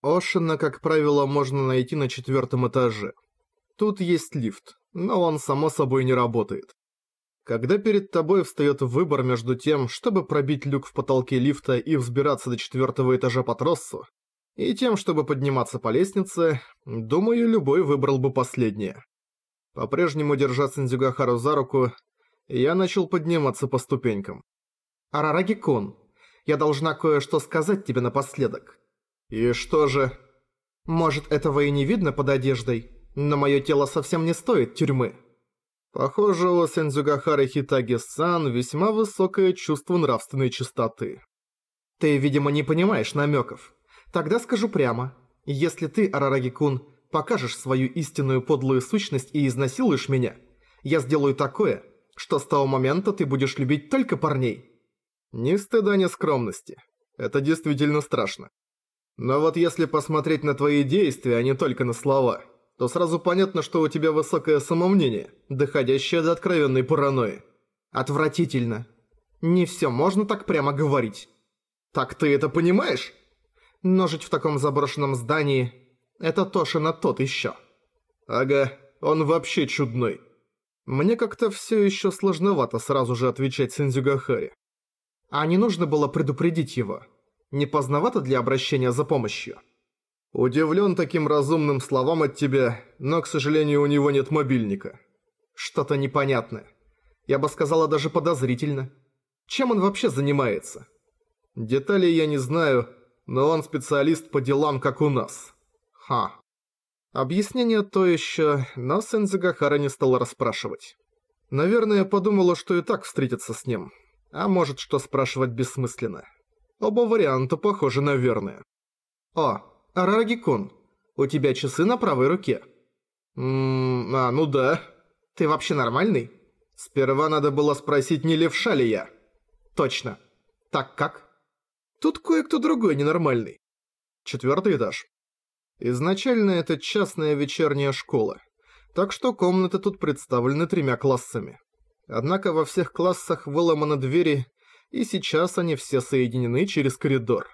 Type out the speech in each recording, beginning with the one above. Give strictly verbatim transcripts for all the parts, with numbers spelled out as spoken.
Ошина, как правило, можно найти на четвертом этаже. Тут есть лифт, но он само собой не работает. Когда перед тобой встает выбор между тем, чтобы пробить люк в потолке лифта и взбираться до четвертого этажа по тросу, и тем, чтобы подниматься по лестнице, думаю, любой выбрал бы последнее. По-прежнему держа Сэндзюгахару за руку, я начал подниматься по ступенькам. «Арараги-кун, я должна кое-что сказать тебе напоследок». «И что же?» «Может, этого и не видно под одеждой, но мое тело совсем не стоит тюрьмы». Похоже, у Сэндзюгахары Хитаги-сан весьма высокое чувство нравственной чистоты. «Ты, видимо, не понимаешь намеков. Тогда скажу прямо. Если ты, Арараги-кун, покажешь свою истинную подлую сущность и изнасилуешь меня, я сделаю такое, что с того момента ты будешь любить только парней». Ни стыда, ни скромности. Это действительно страшно. Но вот если посмотреть на твои действия, а не только на слова, то сразу понятно, что у тебя высокое самомнение, доходящее до откровенной паранойи. Отвратительно. Не все можно так прямо говорить. Так ты это понимаешь? Но жить в таком заброшенном здании – это Тошина тот еще. Ага, он вообще чудной. Мне как-то все еще сложновато сразу же отвечать Сэндзюгахаре. А не нужно было предупредить его? Не поздновато для обращения за помощью? Удивлен таким разумным словам от тебя, но, к сожалению, у него нет мобильника. Что-то непонятное. Я бы сказала, даже подозрительно. Чем он вообще занимается? Деталей я не знаю, но он специалист по делам, как у нас. Ха. Объяснение то еще, но Сэндзюгахара не стала расспрашивать. Наверное, подумала, что и так встретится с ним. А может, что спрашивать бессмысленно. Оба варианта похожи на верные. О, Арараги-кун, у тебя часы на правой руке. Ммм, а, ну да. Ты вообще нормальный? Сперва надо было спросить, не левша ли я. Точно. Так как? Тут кое-кто другой ненормальный. Четвертый этаж. Изначально это частная вечерняя школа, так что комнаты тут представлены тремя классами. Однако во всех классах выломаны двери, и сейчас они все соединены через коридор.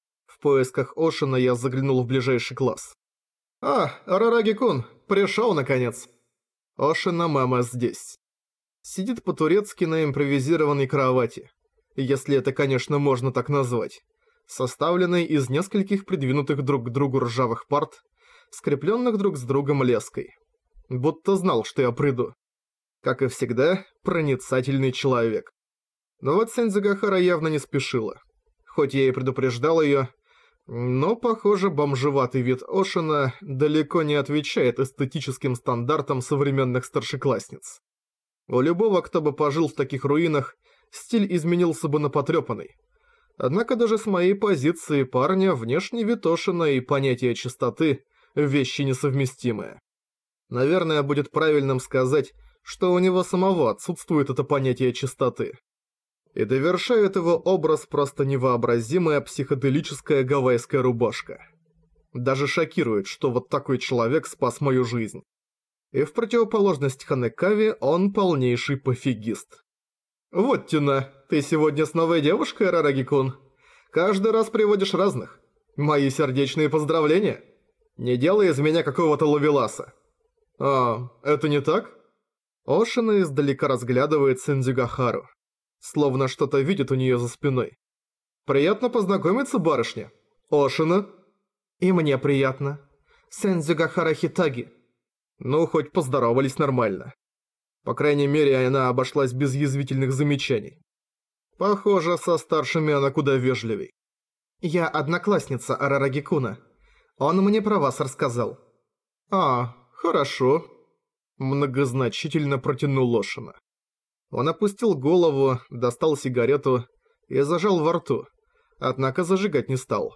В поисках Ошина я заглянул в ближайший класс. «А, Арараги-кун, пришел наконец!» Ошина мама здесь. Сидит по-турецки на импровизированной кровати, если это, конечно, можно так назвать, составленной из нескольких придвинутых друг к другу ржавых парт, скрепленных друг с другом леской. Будто знал, что я приду. Как и всегда, проницательный человек. Но вот Сэндзюгахара явно не спешила. Хоть я и предупреждал ее, но, похоже, бомжеватый вид Ошина далеко не отвечает эстетическим стандартам современных старшеклассниц. У любого, кто бы пожил в таких руинах, стиль изменился бы на потрепанный. Однако даже с моей позиции парня внешний вид Ошина и понятие чистоты – вещи несовместимые. Наверное, будет правильным сказать, что у него самого отсутствует это понятие чистоты. И довершает его образ просто невообразимая психоделическая гавайская рубашка. Даже шокирует, что вот такой человек спас мою жизнь. И в противоположность Ханекаве он полнейший пофигист. «Вот, Тина, ты сегодня с новой девушкой, Арараги-кун? Каждый раз приводишь разных. Мои сердечные поздравления. Не делай из меня какого-то ловеласа». «А, это не так?» Ошина издалека разглядывает Сэндзюгахару, словно что-то видит у нее за спиной. «Приятно познакомиться, барышня. Ошина?» «И мне приятно. Сэндзюгахара Хитаги». Ну, хоть поздоровались нормально. По крайней мере, она обошлась без язвительных замечаний. Похоже, со старшими она куда вежливей. «Я одноклассница Арараги-куна. Он мне про вас рассказал». «А, хорошо». Многозначительно протянул Ошина. Он опустил голову, достал сигарету и зажал во рту, однако зажигать не стал.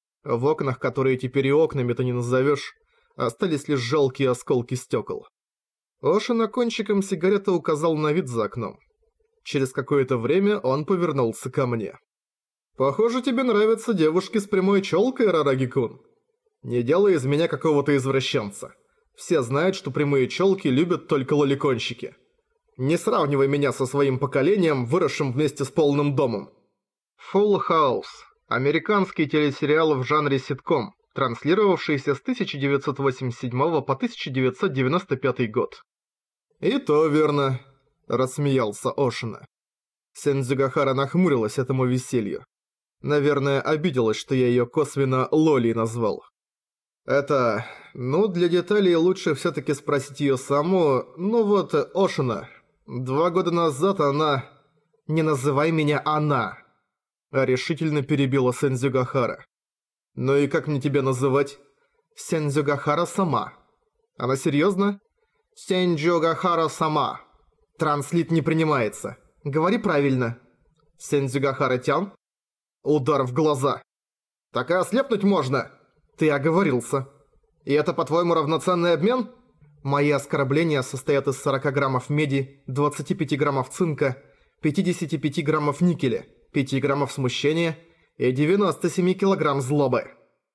В окнах, которые теперь и окнами-то не назовешь, остались лишь жалкие осколки стекол. Ошина кончиком сигареты указал на вид за окном. Через какое-то время он повернулся ко мне. «Похоже, тебе нравятся девушки с прямой челкой, Арараги-кун. Не делай из меня какого-то извращенца. Все знают, что прямые челки любят только лоликонщики. Не сравнивай меня со своим поколением, выросшим вместе с полным домом». Full House. Американский телесериал в жанре ситком, транслировавшийся с тысяча девятьсот восемьдесят седьмого по тысяча девятьсот девяносто пятый год. «И то верно», — рассмеялся Ошина. Сензюгахара нахмурилась этому веселью. Наверное, обиделась, что я её косвенно Лолей назвал. Это... ну, для деталей лучше всё-таки спросить её саму, ну вот, Ошина. Два года назад она... «Не называй меня она!» — решительно перебила Сензюгахара. «Ну и как мне тебя называть?» «Сензюгахара сама». «Она серьёзно?» «Сензюгахара сама». Транслит не принимается. Говори правильно. Сензюгахара-тян? Удар в глаза. Так и ослепнуть можно. Ты оговорился. И это, по-твоему, равноценный обмен? Мои оскорбления состоят из сорока граммов меди, двадцати пяти граммов цинка, пятидесяти пяти граммов никеля, пяти граммов смущения и девяноста семи килограмм злобы.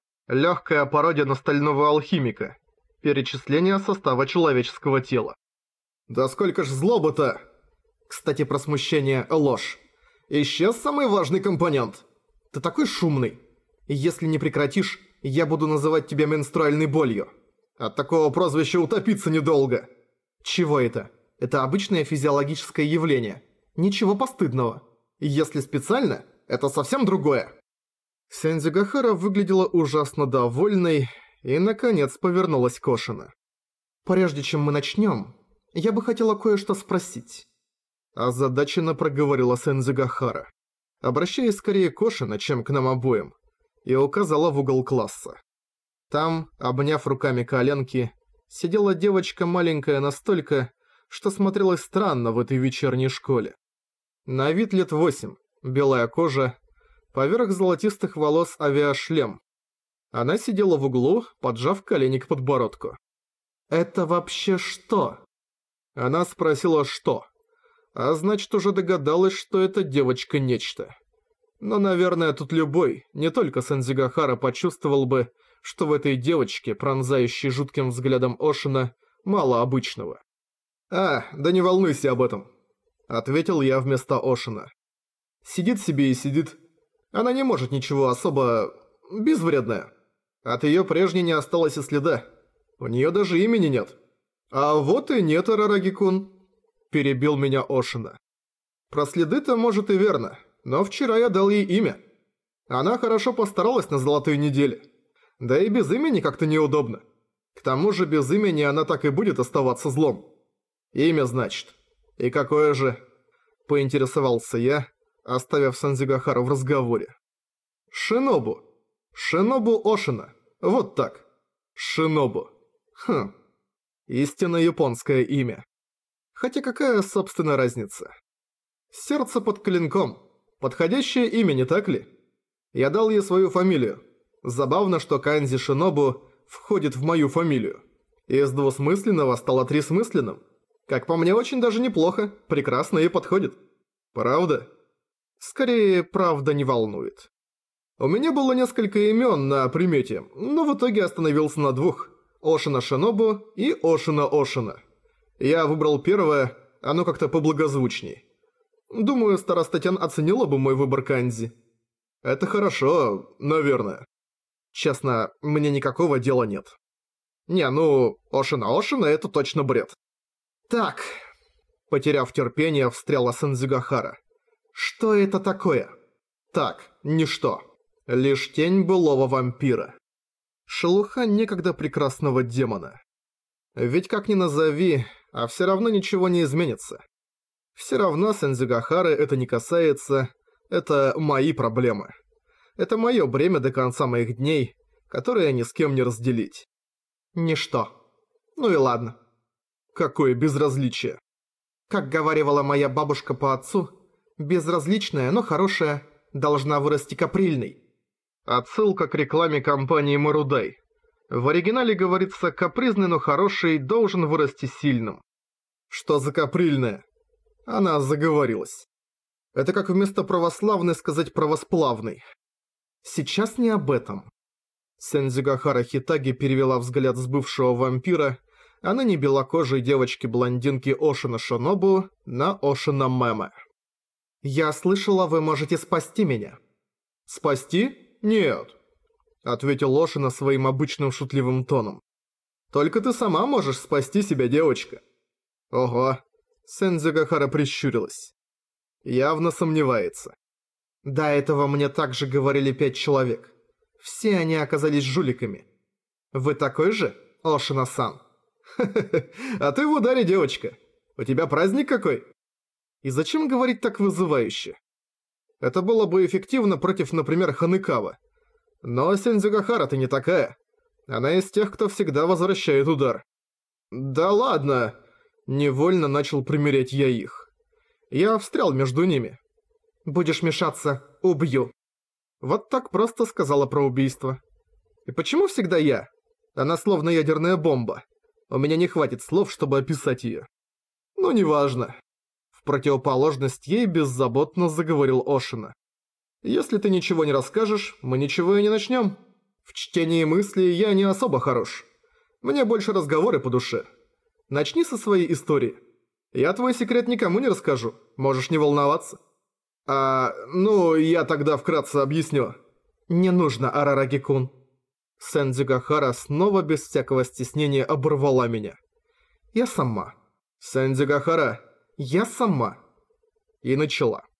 Легкая пародия на стального алхимика. Перечисление состава человеческого тела. Да сколько ж злобы-то? Кстати, про смущение – ложь. Исчез самый важный компонент. Ты такой шумный. Если не прекратишь, я буду называть тебя менструальной болью. От такого прозвища утопиться недолго. Чего это? Это обычное физиологическое явление. Ничего постыдного. Если специально, это совсем другое. Сензюгахара выглядела ужасно довольной и, наконец, повернулась к Ошина. «Прежде чем мы начнем, я бы хотела кое-что спросить». Озадаченно проговорила Сензюгахара, обращаясь скорее к Ошина, чем к нам обоим, и указала в угол класса. Там, обняв руками коленки, сидела девочка маленькая настолько, что смотрелась странно в этой вечерней школе. На вид лет восемь, белая кожа, поверх золотистых волос авиашлем. Она сидела в углу, поджав колени к подбородку. «Это вообще что?» Она спросила «что?», а значит уже догадалась, что эта девочка нечто. Но, наверное, тут любой, не только Сензюгахара, почувствовал бы, что в этой девочке, пронзающей жутким взглядом Ошина, мало обычного. «А, да не волнуйся об этом», — ответил я вместо Ошина. «Сидит себе и сидит. Она не может ничего особо... безвредная. От её прежней не осталось и следа. У неё даже имени нет». «А вот и нет, Арараги-кун», — перебил меня Ошина. «Про следы-то, может, и верно, но вчера я дал ей имя. Она хорошо постаралась на золотой неделе. Да и без имени как-то неудобно. К тому же без имени она так и будет оставаться злом. Имя, значит. И какое же?» — поинтересовался я, оставив Сензюгахару в разговоре. «Шинобу. Шинобу Ошина. Вот так. Шинобу. Хм. Истинно японское имя. Хотя какая, собственно, разница? Сердце под клинком. Подходящее имя, не так ли? Я дал ей свою фамилию. Забавно, что канзи Шинобу входит в мою фамилию. Из двусмысленного стало трисмысленным. Как по мне, очень даже неплохо. Прекрасно ей подходит. Правда? Скорее, правда не волнует. У меня было несколько имен на примете, но в итоге остановился на двух. Ошина Шинобу и Ошина Ошина. Я выбрал первое, оно как-то поблагозвучней. Думаю, староста Тян оценила бы мой выбор канзи. Это хорошо, наверное. Честно, мне никакого дела нет. Не, ну, Ошина Ошина это точно бред. Так, потеряв терпение, встряла Сензюгахара. Что это такое? Так, ничто. Лишь тень былого вампира. Шелуха некогда прекрасного демона. Ведь как ни назови, а все равно ничего не изменится. Все равно Сензюгахары это не касается, это мои проблемы. Это мое бремя до конца моих дней, которое ни с кем не разделить. Ничто. Ну и ладно. Какое безразличие. Как говаривала моя бабушка по отцу, безразличная, но хорошая, должна вырасти каприльной. Отсылка к рекламе компании Марудай. В оригинале говорится «капризный, но хороший должен вырасти сильным». Что за каприльная? Она заговорилась. Это как вместо православной сказать правосплавный. Сейчас не об этом. Сензюгахара Хитаги перевела взгляд с бывшего вампира, а ныне белокожей девочки-блондинки Ошина Шинобу на Ошина Мэме. «Я слышала, вы можете спасти меня». «Спасти? Нет». ответил Ошина своим обычным шутливым тоном. «Только ты сама можешь спасти себя, девочка». Ого, Сэндзюгахара прищурилась. Явно сомневается. До этого мне также говорили пять человек. Все они оказались жуликами. Вы такой же, Ошина-сан? Ха-ха-ха, а ты в ударе, девочка. У тебя праздник какой? И зачем говорить так вызывающе? Это было бы эффективно против, например, Ханекава. Но Сэндзюгахара-то не такая. Она из тех, кто всегда возвращает удар. Да ладно. Невольно начал примерять я их. Я встрял между ними. Будешь мешаться, убью. Вот так просто сказала про убийство. И почему всегда я? Она словно ядерная бомба. У меня не хватит слов, чтобы описать ее. Ну, неважно. В противоположность ей беззаботно заговорил Ошина. Если ты ничего не расскажешь, мы ничего и не начнем. В чтении мыслей я не особо хорош. Мне больше разговоры по душе. Начни со своей истории. Я твой секрет никому не расскажу, можешь не волноваться. А, ну, я тогда вкратце объясню. Не нужно, Арараги-кун. Сэндзюгахара снова без всякого стеснения оборвала меня. Я сама. Сэндзюгахара, я сама. И начала.